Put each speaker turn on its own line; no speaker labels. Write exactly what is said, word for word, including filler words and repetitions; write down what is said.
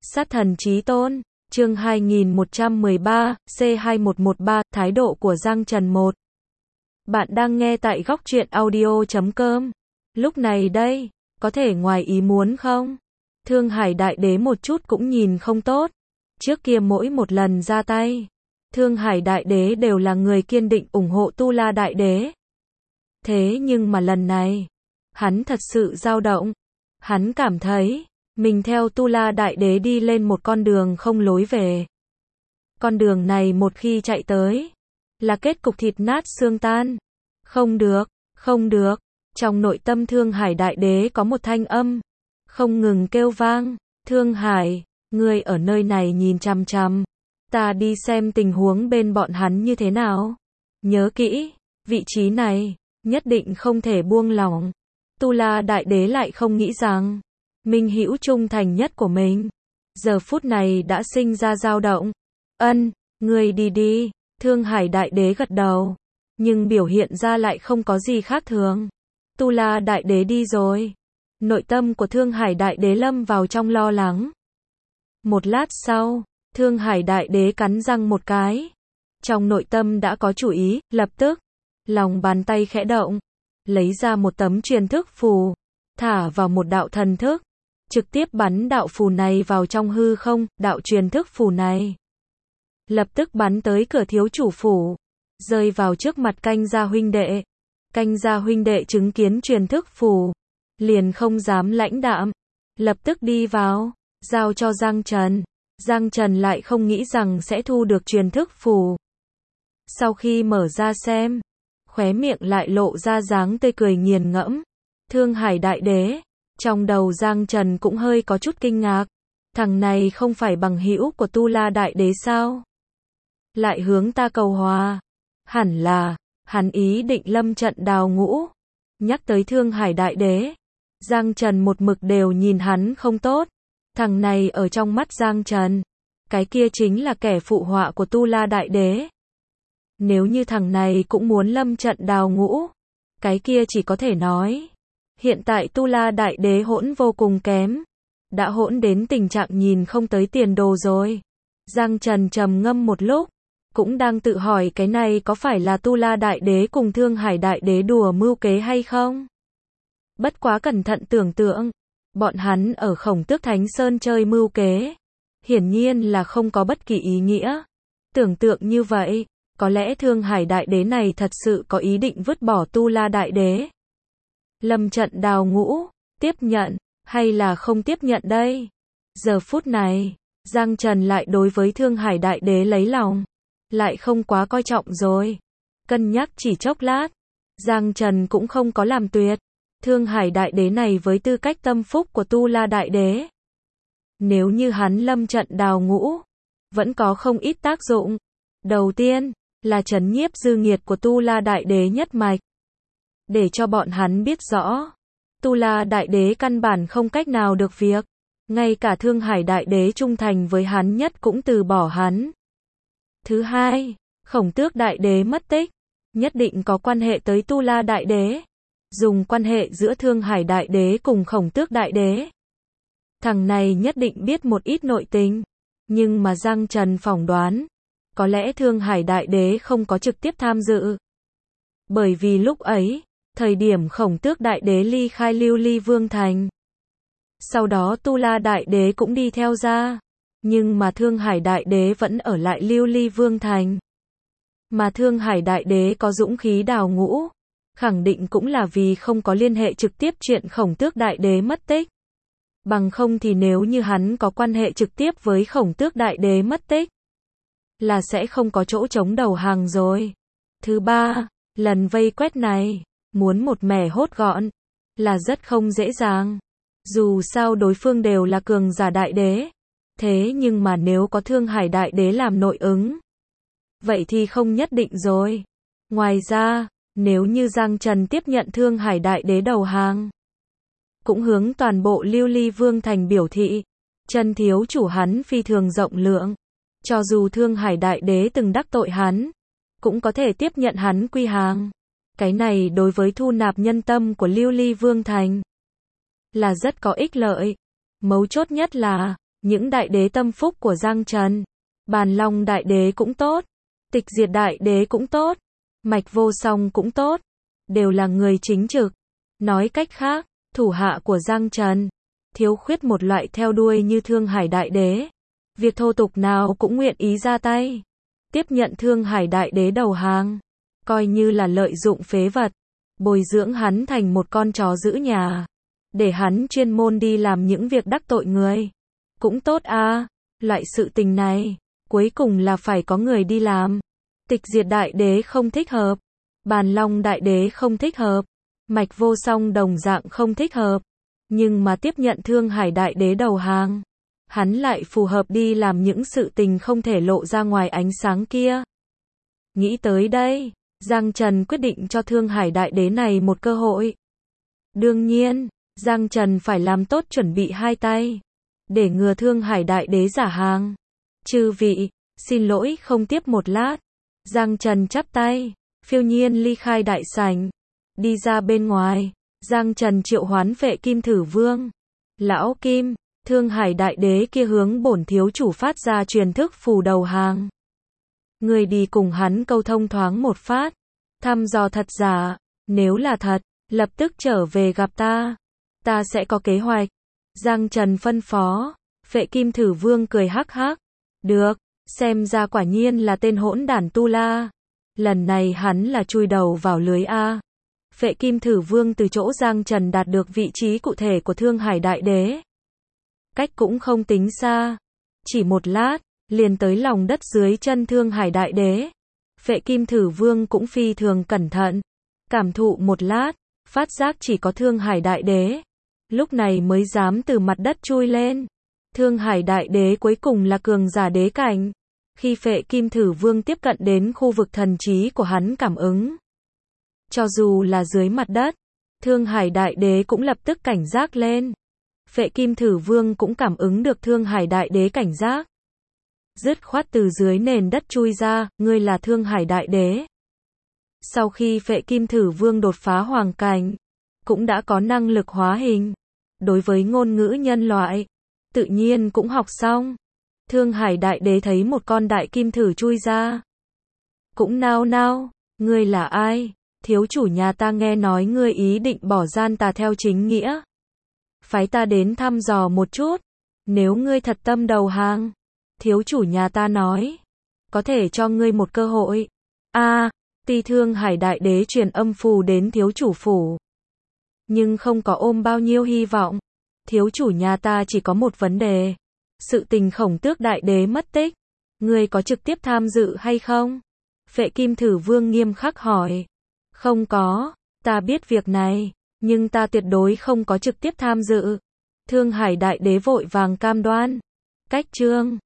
Sát thần chí tôn, chương hai nghìn một trăm mười ba, C hai một một ba, thái độ của Giang Trần một. Bạn đang nghe tại góc truyện audio chấm com. Lúc này đây, có thể ngoài ý muốn không? Thương Hải Đại Đế một chút cũng nhìn không tốt. Trước kia mỗi một lần ra tay, Thương Hải Đại Đế đều là người kiên định ủng hộ Tu La Đại Đế. Thế nhưng mà lần này, hắn thật sự dao động. Hắn cảm thấy, mình theo Tu La Đại Đế đi lên một con đường không lối về. Con đường này một khi chạy tới, là kết cục thịt nát xương tan. Không được, không được. Trong nội tâm Thương Hải Đại Đế có một thanh âm, không ngừng kêu vang. Thương Hải, ngươi ở nơi này nhìn chằm chằm. Ta đi xem tình huống bên bọn hắn như thế nào. Nhớ kỹ, vị trí này, nhất định không thể buông lỏng. Tu La Đại Đế lại không nghĩ rằng, Minh Hữu trung thành nhất của mình, giờ phút này đã sinh ra dao động. Ân, ngươi đi đi. Thương Hải Đại Đế gật đầu, nhưng biểu hiện ra lại không có gì khác thường. Tu La Đại Đế đi rồi. Nội tâm của Thương Hải Đại Đế lâm vào trong lo lắng. Một lát sau, Thương Hải Đại Đế cắn răng một cái. Trong nội tâm đã có chủ ý, lập tức, lòng bàn tay khẽ động, lấy ra một tấm truyền thức phù, thả vào một đạo thần thức, trực tiếp bắn đạo phù này vào trong hư không. Đạo truyền thức phù này lập tức bắn tới cửa thiếu chủ phủ, rơi vào trước mặt Canh Gia huynh đệ. Canh Gia huynh đệ chứng kiến truyền thức phù, liền không dám lãnh đạm, lập tức đi vào, giao cho Giang Trần. Giang Trần lại không nghĩ rằng sẽ thu được truyền thức phù. Sau khi mở ra xem, khóe miệng lại lộ ra dáng tươi cười nghiền ngẫm. Thương Hải Đại Đế, trong đầu Giang Trần cũng hơi có chút kinh ngạc. Thằng này không phải bằng hữu của Tu La Đại Đế sao? Lại hướng ta cầu hòa. Hẳn là, hắn ý định lâm trận đào ngũ. Nhắc tới Thương Hải Đại Đế, Giang Trần một mực đều nhìn hắn không tốt. Thằng này ở trong mắt Giang Trần, cái kia chính là kẻ phụ họa của Tu La Đại Đế. Nếu như thằng này cũng muốn lâm trận đào ngũ, cái kia chỉ có thể nói, hiện tại Tu La Đại Đế hỗn vô cùng kém, đã hỗn đến tình trạng nhìn không tới tiền đồ rồi. Giang Trần trầm ngâm một lúc, cũng đang tự hỏi cái này có phải là Tu La Đại Đế cùng Thương Hải Đại Đế đùa mưu kế hay không? Bất quá cẩn thận tưởng tượng, bọn hắn ở Khổng Tước Thánh Sơn chơi mưu kế, hiển nhiên là không có bất kỳ ý nghĩa. Tưởng tượng như vậy, có lẽ Thương Hải Đại Đế này thật sự có ý định vứt bỏ Tu La Đại Đế. Lâm trận đào ngũ, tiếp nhận, hay là không tiếp nhận đây? Giờ phút này, Giang Trần lại đối với Thương Hải Đại Đế lấy lòng, lại không quá coi trọng rồi. Cân nhắc chỉ chốc lát, Giang Trần cũng không có làm tuyệt. Thương Hải Đại Đế này với tư cách tâm phúc của Tu La Đại Đế, nếu như hắn lâm trận đào ngũ, vẫn có không ít tác dụng. Đầu tiên, là trấn nhiếp dư nghiệt của Tu La Đại Đế nhất mạch. Để cho bọn hắn biết rõ, Tu La Đại Đế căn bản không cách nào được việc. Ngay cả Thương Hải Đại Đế trung thành với hắn nhất cũng từ bỏ hắn. Thứ hai, Khổng Tước Đại Đế mất tích, nhất định có quan hệ tới Tu La Đại Đế. Dùng quan hệ giữa Thương Hải Đại Đế cùng Khổng Tước Đại Đế, thằng này nhất định biết một ít nội tình. Nhưng mà Giang Trần phỏng đoán, có lẽ Thương Hải Đại Đế không có trực tiếp tham dự. Bởi vì lúc ấy, thời điểm Khổng Tước Đại Đế ly khai Lưu Ly Vương Thành, sau đó Tu La Đại Đế cũng đi theo ra. Nhưng mà Thương Hải Đại Đế vẫn ở lại Lưu Ly Vương Thành. Mà Thương Hải Đại Đế có dũng khí đào ngũ, khẳng định cũng là vì không có liên hệ trực tiếp chuyện Khổng Tước Đại Đế mất tích. Bằng không thì nếu như hắn có quan hệ trực tiếp với Khổng Tước Đại Đế mất tích, là sẽ không có chỗ chống đầu hàng rồi. Thứ ba, lần vây quét này, muốn một mẻ hốt gọn, là rất không dễ dàng. Dù sao đối phương đều là cường giả đại đế. Thế nhưng mà nếu có Thương Hải Đại Đế làm nội ứng, vậy thì không nhất định rồi. Ngoài ra, nếu như Giang Trần tiếp nhận Thương Hải Đại Đế đầu hàng, cũng hướng toàn bộ Lưu Ly Vương Thành biểu thị, chân thiếu chủ hắn phi thường rộng lượng. Cho dù Thương Hải Đại Đế từng đắc tội hắn, cũng có thể tiếp nhận hắn quy hàng. Cái này đối với thu nạp nhân tâm của Lưu Ly Vương Thành, là rất có ích lợi. Mấu chốt nhất là, những đại đế tâm phúc của Giang Trần. Bàn Long đại đế cũng tốt, Tịch Diệt đại đế cũng tốt, Mạch Vô Song cũng tốt, đều là người chính trực. Nói cách khác, thủ hạ của Giang Trần, thiếu khuyết một loại theo đuôi như Thương Hải đại đế. Việc thô tục nào cũng nguyện ý ra tay, tiếp nhận Thương Hải đại đế đầu hàng, coi như là lợi dụng phế vật, bồi dưỡng hắn thành một con chó giữ nhà, để hắn chuyên môn đi làm những việc đắc tội người. Cũng tốt à, loại sự tình này, cuối cùng là phải có người đi làm. Tịch Diệt đại đế không thích hợp, Bàn Long đại đế không thích hợp, Mạch Vô Song đồng dạng không thích hợp, nhưng mà tiếp nhận Thương Hải đại đế đầu hàng, hắn lại phù hợp đi làm những sự tình không thể lộ ra ngoài ánh sáng kia. Nghĩ tới đây, Giang Trần quyết định cho Thương Hải đại đế này một cơ hội. Đương nhiên, Giang Trần phải làm tốt chuẩn bị hai tay, để ngừa Thương Hải đại đế giả hàng. Chư vị, xin lỗi không tiếp một lát. Giang Trần chắp tay, phiêu nhiên ly khai đại sảnh, đi ra bên ngoài. Giang Trần triệu hoán Phệ Kim Thử Vương. Lão Kim, Thương Hải đại đế kia hướng bổn thiếu chủ phát ra truyền thức phù đầu hàng. Người đi cùng hắn câu thông thoáng một phát, thăm dò thật giả, nếu là thật, lập tức trở về gặp ta. Ta sẽ có kế hoạch. Giang Trần phân phó. Phệ Kim Thử Vương cười hắc hắc. Được, xem ra quả nhiên là tên hỗn đản tu la. Lần này hắn là chui đầu vào lưới A. Phệ Kim Thử Vương từ chỗ Giang Trần đạt được vị trí cụ thể của Thương Hải đại đế. Cách cũng không tính xa. Chỉ một lát, liền tới lòng đất dưới chân Thương Hải đại đế. Phệ Kim Thử Vương cũng phi thường cẩn thận. Cảm thụ một lát, phát giác chỉ có Thương Hải đại đế. Lúc này mới dám từ mặt đất chui lên. Thương Hải đại đế cuối cùng là cường giả đế cảnh. Khi Phệ Kim Thử Vương tiếp cận đến khu vực thần trí của hắn cảm ứng, cho dù là dưới mặt đất, Thương Hải đại đế cũng lập tức cảnh giác lên. Phệ Kim Thử Vương cũng cảm ứng được Thương Hải đại đế cảnh giác. Dứt khoát từ dưới nền đất chui ra, ngươi là Thương Hải đại đế. Sau khi Phệ Kim Thử Vương đột phá hoàng cảnh, cũng đã có năng lực hóa hình. Đối với ngôn ngữ nhân loại, tự nhiên cũng học xong. Thương Hải đại đế thấy một con đại kim thử chui ra, cũng nao nao, ngươi là ai? Thiếu chủ nhà ta nghe nói ngươi ý định bỏ gian tà theo chính nghĩa, phái ta đến thăm dò một chút. Nếu ngươi thật tâm đầu hàng, thiếu chủ nhà ta nói, có thể cho ngươi một cơ hội. A, à, tuy Thương Hải đại đế truyền âm phù đến thiếu chủ phủ, nhưng không có ôm bao nhiêu hy vọng. Thiếu chủ nhà ta chỉ có một vấn đề. Sự tình Khổng Tước đại đế mất tích, ngươi có trực tiếp tham dự hay không? Phệ Kim Thử Vương nghiêm khắc hỏi. Không có, ta biết việc này, nhưng ta tuyệt đối không có trực tiếp tham dự. Thương Hải đại đế vội vàng cam đoan. Cách chương